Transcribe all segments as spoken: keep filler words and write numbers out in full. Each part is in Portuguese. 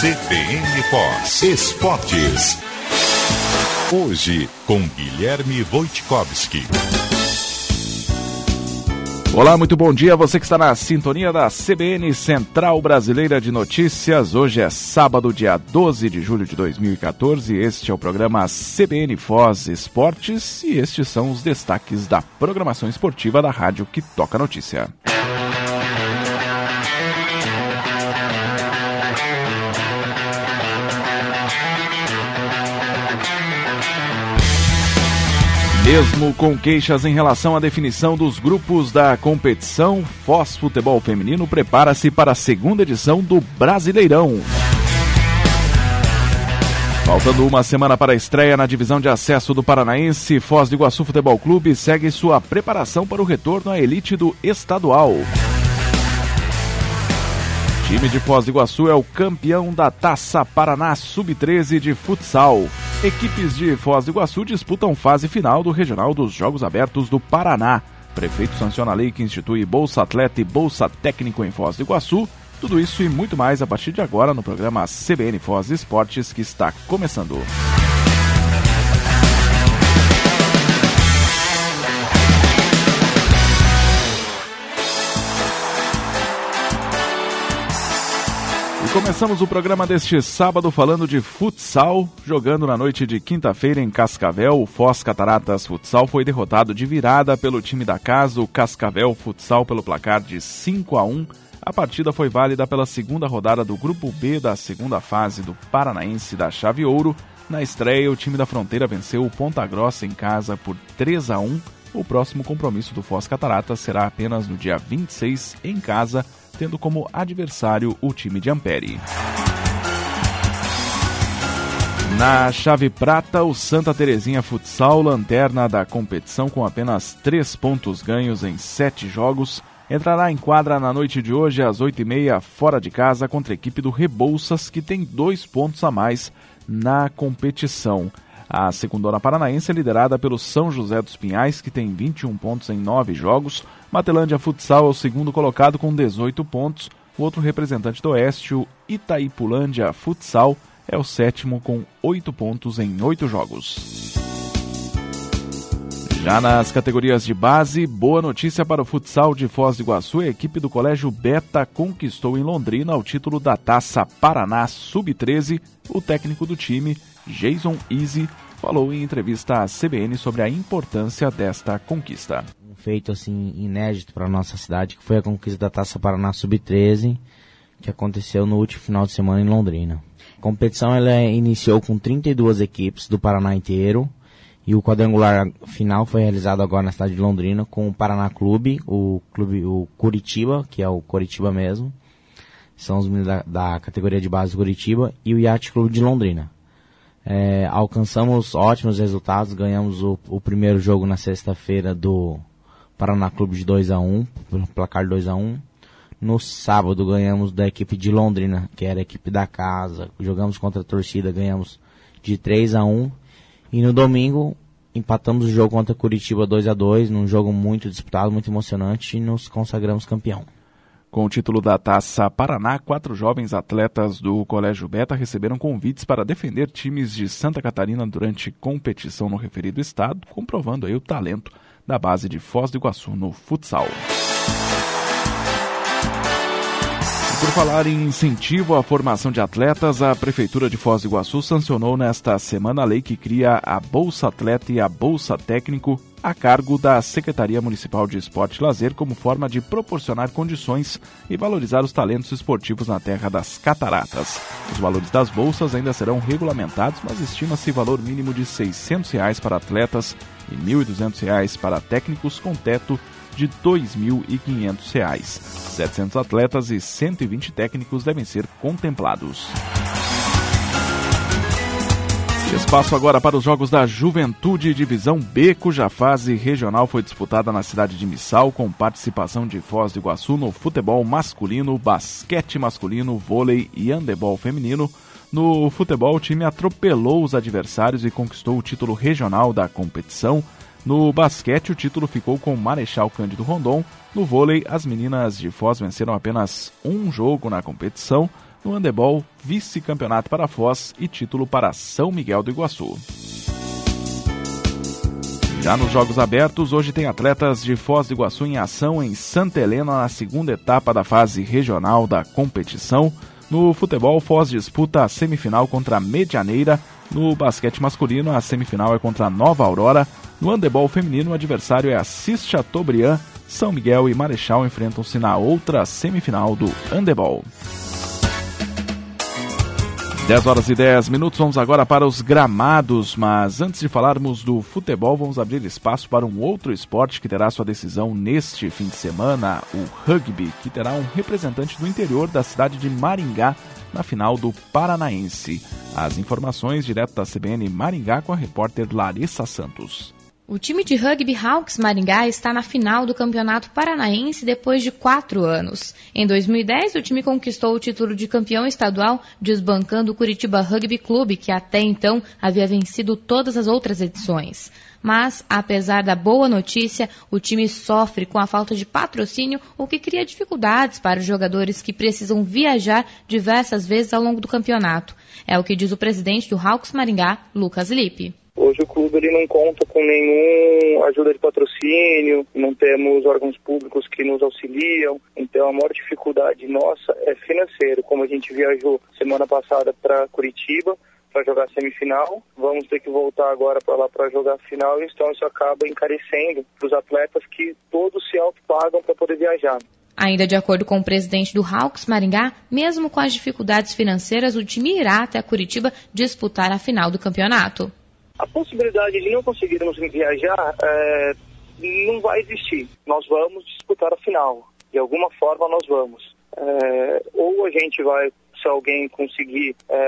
C B N Foz Esportes. Hoje, com Guilherme Wojtkowski. Olá, muito bom dia, você que está na sintonia da C B N Central Brasileira de Notícias. Hoje é sábado, dia doze de julho de dois mil e catorze. Este é o programa C B N Foz Esportes e estes são os destaques da programação esportiva da rádio que toca notícia. Mesmo com queixas em relação à definição dos grupos da competição, Foz Futebol Feminino prepara-se para a segunda edição do Brasileirão. Faltando uma semana para a estreia na divisão de acesso do Paranaense, Foz do Iguaçu Futebol Clube segue sua preparação para o retorno à elite do estadual. O time de Foz do Iguaçu é o campeão da Taça Paraná sub treze de futsal. Equipes de Foz do Iguaçu disputam fase final do Regional dos Jogos Abertos do Paraná. Prefeito sanciona a lei que institui Bolsa Atleta e Bolsa Técnico em Foz do Iguaçu. Tudo isso e muito mais a partir de agora no programa C B N Foz Esportes, que está começando. Começamos o programa deste sábado falando de futsal. Jogando na noite de quinta-feira em Cascavel, o Foz Cataratas Futsal foi derrotado de virada pelo time da casa, o Cascavel Futsal, pelo placar de cinco a um. A partida foi válida pela segunda rodada do Grupo B da segunda fase do Paranaense da Chave Ouro. Na estreia, o time da Fronteira venceu o Ponta Grossa em casa por três a um. O próximo compromisso do Foz Cataratas será apenas no dia vinte e seis em casa, tendo como adversário o time de Ampere. Na chave prata, o Santa Terezinha Futsal, lanterna da competição com apenas três pontos ganhos em sete jogos, entrará em quadra na noite de hoje às oito e meia fora de casa contra a equipe do Rebouças, que tem dois pontos a mais na competição. A segundona paranaense é liderada pelo São José dos Pinhais, que tem vinte e um pontos em nove jogos. Matelândia Futsal é o segundo colocado com dezoito pontos. O outro representante do Oeste, o Itaipulândia Futsal, é o sétimo com oito pontos em oito jogos. Já nas categorias de base, boa notícia para o futsal de Foz do Iguaçu. A equipe do Colégio Beta conquistou em Londrina o título da Taça Paraná sub treze. O técnico do time, Jason Easy, falou em entrevista à C B N sobre a importância desta conquista. Um feito assim inédito para a nossa cidade, que foi a conquista da Taça Paraná sub treze, que aconteceu no último final de semana em Londrina. A competição ela iniciou com trinta e duas equipes do Paraná inteiro, e o quadrangular final foi realizado agora na cidade de Londrina com o Paraná Clube, o clube o Curitiba, que é o Curitiba mesmo, são os meninos da, da categoria de base do Curitiba, e o Yacht Clube de Londrina. É, alcançamos ótimos resultados, ganhamos o, o primeiro jogo na sexta-feira do Paraná Clube de dois a um, pelo placar dois a um. No sábado ganhamos da equipe de Londrina, que era a equipe da casa, jogamos contra a torcida, ganhamos de três a um. E no domingo empatamos o jogo contra Curitiba dois a dois, num jogo muito disputado, muito emocionante, e nos consagramos campeão. Com o título da Taça Paraná, quatro jovens atletas do Colégio Beta receberam convites para defender times de Santa Catarina durante competição no referido estado, comprovando aí o talento da base de Foz do Iguaçu no futsal. Por falar em incentivo à formação de atletas, a Prefeitura de Foz do Iguaçu sancionou nesta semana a lei que cria a Bolsa Atleta e a Bolsa Técnico a cargo da Secretaria Municipal de Esporte e Lazer como forma de proporcionar condições e valorizar os talentos esportivos na terra das cataratas. Os valores das bolsas ainda serão regulamentados, mas estima-se valor mínimo de seiscentos reais para atletas e mil e duzentos reais para técnicos com teto de dois mil e quinhentos reais. setecentos atletas e cento e vinte técnicos devem ser contemplados. Espaço agora para os Jogos da Juventude Divisão B, cuja fase regional foi disputada na cidade de Missal, com participação de Foz do Iguaçu no futebol masculino, basquete masculino, vôlei e handebol feminino. No futebol, o time atropelou os adversários e conquistou o título regional da competição. No basquete, o título ficou com Marechal Cândido Rondon. No vôlei, as meninas de Foz venceram apenas um jogo na competição. No handebol, vice-campeonato para Foz e título para São Miguel do Iguaçu. Já nos Jogos Abertos, hoje tem atletas de Foz do Iguaçu em ação em Santa Helena na segunda etapa da fase regional da competição. No futebol, Foz disputa a semifinal contra a Medianeira. No basquete masculino, a semifinal é contra a Nova Aurora. No handebol feminino, o adversário é a Cis Chateaubriand. São Miguel e Marechal enfrentam-se na outra semifinal do handebol. dez horas e dez minutos, vamos agora para os gramados, mas antes de falarmos do futebol, vamos abrir espaço para um outro esporte que terá sua decisão neste fim de semana, o rugby, que terá um representante do interior da cidade de Maringá na final do Paranaense. As informações direto da C B N Maringá com a repórter Larissa Santos. O time de rugby Hawks Maringá está na final do Campeonato Paranaense depois de quatro anos. Em dois mil e dez, o time conquistou o título de campeão estadual, desbancando o Curitiba Rugby Clube, que até então havia vencido todas as outras edições. Mas, apesar da boa notícia, o time sofre com a falta de patrocínio, o que cria dificuldades para os jogadores que precisam viajar diversas vezes ao longo do campeonato. É o que diz o presidente do Hawks Maringá, Lucas Lippe. Hoje o clube ele não conta com nenhuma ajuda de patrocínio, não temos órgãos públicos que nos auxiliam, então a maior dificuldade nossa é financeiro. Como a gente viajou semana passada para Curitiba para jogar semifinal, vamos ter que voltar agora para lá para jogar a final, então isso acaba encarecendo para os atletas que todos se autopagam para poder viajar. Ainda de acordo com o presidente do Hawks Maringá, mesmo com as dificuldades financeiras, o time irá até Curitiba disputar a final do campeonato. A possibilidade de não conseguirmos viajar é, não vai existir. Nós vamos disputar a final. De alguma forma nós vamos. É, ou a gente vai, se alguém conseguir é,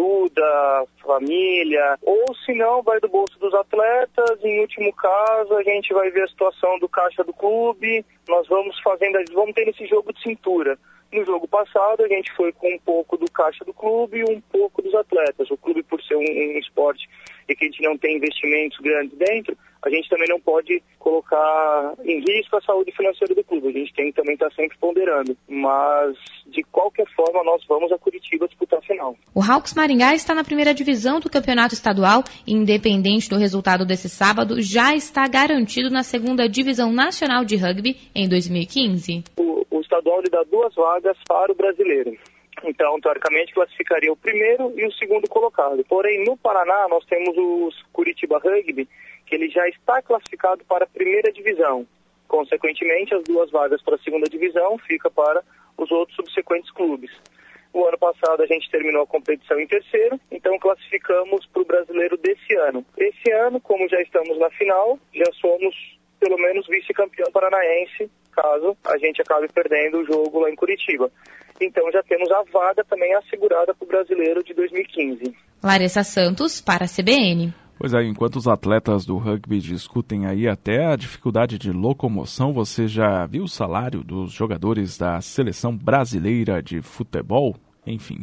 ajuda, família, ou se não, vai do bolso dos atletas. Em último caso, a gente vai ver a situação do caixa do clube. Nós vamos fazendo, vamos ter esse jogo de cintura. No jogo passado, a gente foi com um pouco do caixa do clube e um pouco dos atletas. O clube, por ser um, um esporte e que a gente não tem investimentos grandes dentro, a gente também não pode colocar em risco a saúde financeira do clube. A gente tem que também estar sempre ponderando. Mas, de qualquer forma, nós vamos a Curitiba disputar a final. O Hawks Maringá está na primeira divisão do campeonato estadual e, independente do resultado desse sábado, já está garantido na segunda divisão nacional de rugby em dois mil e quinze. O, o estadual lhe dá duas vagas para o brasileiro. Então, teoricamente, classificaria o primeiro e o segundo colocado. Porém, no Paraná, nós temos o Curitiba Rugby, que ele já está classificado para a primeira divisão. Consequentemente, as duas vagas para a segunda divisão ficam para os outros subsequentes clubes. O ano passado a gente terminou a competição em terceiro, então classificamos para o brasileiro desse ano. Esse ano, como já estamos na final, já somos pelo menos vice-campeão paranaense, caso a gente acabe perdendo o jogo lá em Curitiba. Então já temos a vaga também assegurada para o brasileiro de dois mil e quinze. Larissa Santos, para a C B N. Pois é, enquanto os atletas do rugby discutem aí até a dificuldade de locomoção, você já viu o salário dos jogadores da seleção brasileira de futebol? Enfim.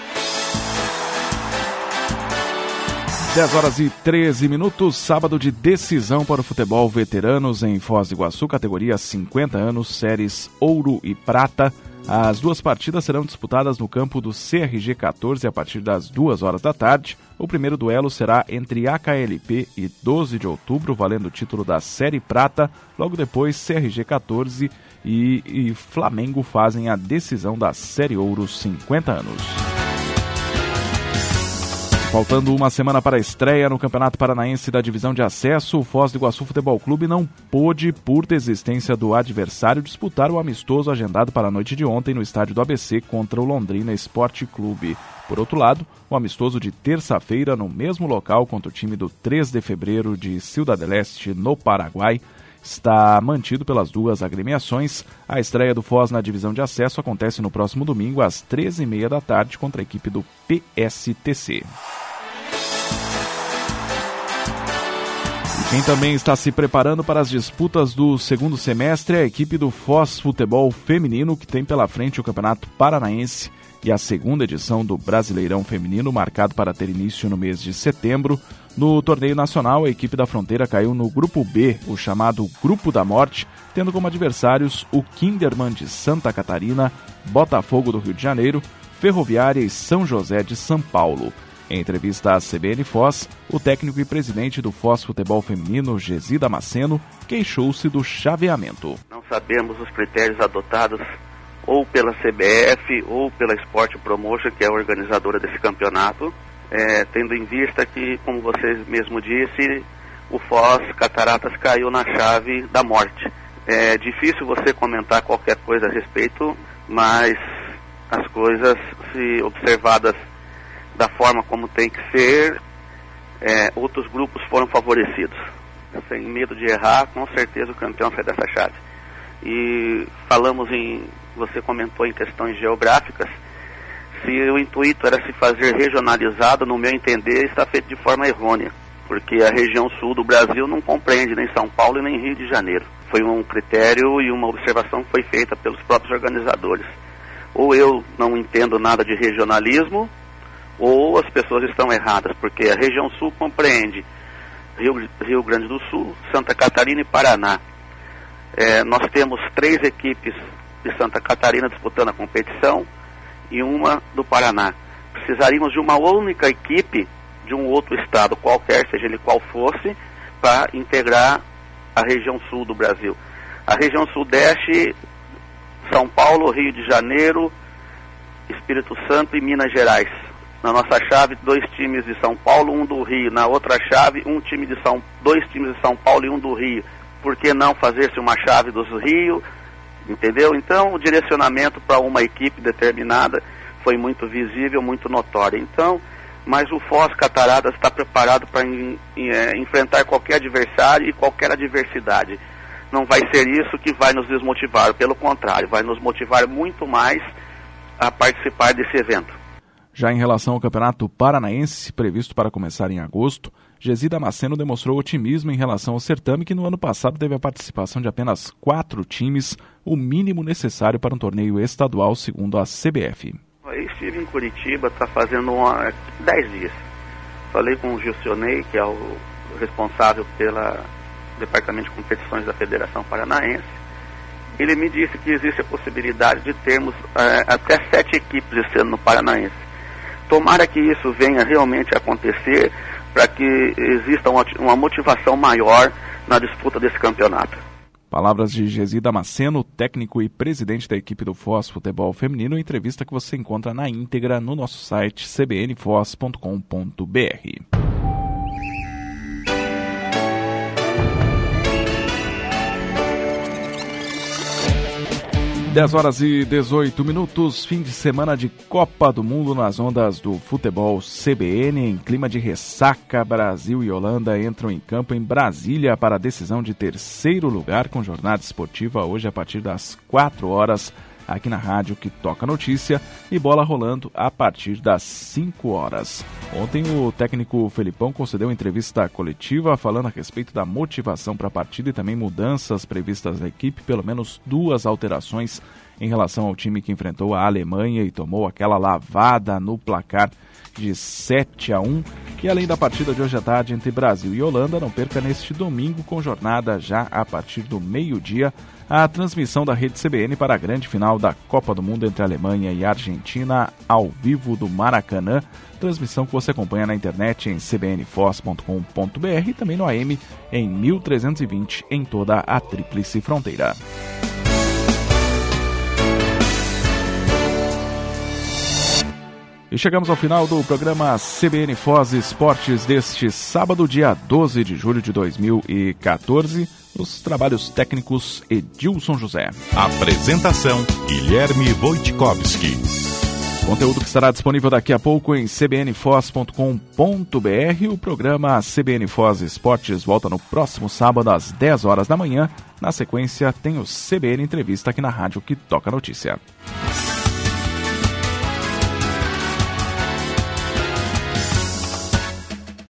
dez horas e treze minutos, sábado de decisão para o futebol veteranos em Foz do Iguaçu, categoria cinquenta anos, séries ouro e prata. As duas partidas serão disputadas no campo do C R G quatorze a partir das duas horas da tarde. O primeiro duelo será entre A K L P e doze de outubro, valendo o título da Série Prata. Logo depois, C R G quatorze e, e Flamengo fazem a decisão da Série Ouro cinquenta anos. Faltando uma semana para a estreia no Campeonato Paranaense da Divisão de Acesso, o Foz do Iguaçu Futebol Clube não pôde, por desistência do adversário, disputar o amistoso agendado para a noite de ontem no estádio do A B C contra o Londrina Esporte Clube. Por outro lado, o amistoso de terça-feira no mesmo local contra o time do três de fevereiro de Ciudad del Este, no Paraguai, está mantido pelas duas agremiações. A estreia do Foz na divisão de acesso acontece no próximo domingo às treze e meia da tarde contra a equipe do P S T C. Quem também está se preparando para as disputas do segundo semestre é a equipe do Foz Futebol Feminino, que tem pela frente o Campeonato Paranaense e a segunda edição do Brasileirão Feminino, marcado para ter início no mês de setembro. No torneio nacional, a equipe da Fronteira caiu no Grupo B, o chamado Grupo da Morte, tendo como adversários o Kinderman de Santa Catarina, Botafogo do Rio de Janeiro, Ferroviária e São José de São Paulo. Em entrevista à C B N Foz, o técnico e presidente do Foz Futebol Feminino, Gesi Damasceno, queixou-se do chaveamento. Não sabemos os critérios adotados ou pela C B F ou pela Sport Promotion, que é a organizadora desse campeonato, é, tendo em vista que, como vocês mesmo disse, o Foz Cataratas caiu na chave da morte. É difícil você comentar qualquer coisa a respeito, mas as coisas, se observadas da forma como tem que ser, é, outros grupos foram favorecidos. Sem medo de errar, com certeza o campeão sai dessa chave. E falamos em, você comentou em questões geográficas, se o intuito era se fazer regionalizado, no meu entender, está feito de forma errônea, porque a região sul do Brasil não compreende nem São Paulo e nem Rio de Janeiro. Foi um critério e uma observação que foi feita pelos próprios organizadores. Ou eu não entendo nada de regionalismo, ou as pessoas estão erradas, porque a região sul compreende Rio, Rio Grande do Sul, Santa Catarina e Paraná. É, nós temos três equipes de Santa Catarina disputando a competição e uma do Paraná. Precisaríamos de uma única equipe de um outro estado qualquer, seja ele qual fosse, para integrar a região sul do Brasil. A região sudeste, São Paulo, Rio de Janeiro, Espírito Santo e Minas Gerais. Na nossa chave, dois times de São Paulo, um do Rio. Na outra chave, um time de São, dois times de São Paulo e um do Rio. Por que não fazer-se uma chave dos Rio? Entendeu? Então, o direcionamento para uma equipe determinada foi muito visível, muito notório. Então, mas o Foz Cataratas está preparado para é, enfrentar qualquer adversário e qualquer adversidade. Não vai ser isso que vai nos desmotivar, pelo contrário, vai nos motivar muito mais a participar desse evento. Já em relação ao Campeonato Paranaense, previsto para começar em agosto, Gesi Damasceno demonstrou otimismo em relação ao certame, que no ano passado teve a participação de apenas quatro times, o mínimo necessário para um torneio estadual, segundo a C B F. Eu estive em Curitiba, está fazendo uma, dez dias. Falei com o Gilcionei, que é o responsável pelo Departamento de Competições da Federação Paranaense. Ele me disse que existe a possibilidade de termos é, até sete equipes esse ano no Paranaense. Tomara que isso venha realmente a acontecer, para que exista uma, uma motivação maior na disputa desse campeonato. Palavras de Gesi Damasceno, técnico e presidente da equipe do Foz Futebol Feminino, entrevista que você encontra na íntegra no nosso site c b n foz ponto com ponto b r. dez horas e dezoito minutos, fim de semana de Copa do Mundo nas ondas do futebol C B N. Em clima de ressaca, Brasil e Holanda entram em campo em Brasília para a decisão de terceiro lugar, com jornada esportiva hoje a partir das quatro horas, aqui na rádio que toca notícia, e bola rolando a partir das cinco horas. Ontem o técnico Felipão concedeu entrevista coletiva falando a respeito da motivação para a partida e também mudanças previstas na equipe, pelo menos duas alterações em relação ao time que enfrentou a Alemanha e tomou aquela lavada no placar de sete a um. E além da partida de hoje à tarde entre Brasil e Holanda, não perca neste domingo, com jornada já a partir do meio-dia, a transmissão da Rede C B N para a grande final da Copa do Mundo entre Alemanha e Argentina, ao vivo do Maracanã. Transmissão que você acompanha na internet em c b n foz ponto com ponto b r e também no A M em mil trezentos e vinte em toda a Tríplice Fronteira. E chegamos ao final do programa C B N Foz Esportes deste sábado, dia doze de julho de dois mil e quatorze. Os trabalhos técnicos Edilson José. Apresentação Guilherme Wojtkowski. Conteúdo que estará disponível daqui a pouco em c b n foz ponto com ponto b r. O programa C B N Foz Esportes volta no próximo sábado às dez horas da manhã. Na sequência tem o C B N Entrevista aqui na rádio que toca notícia.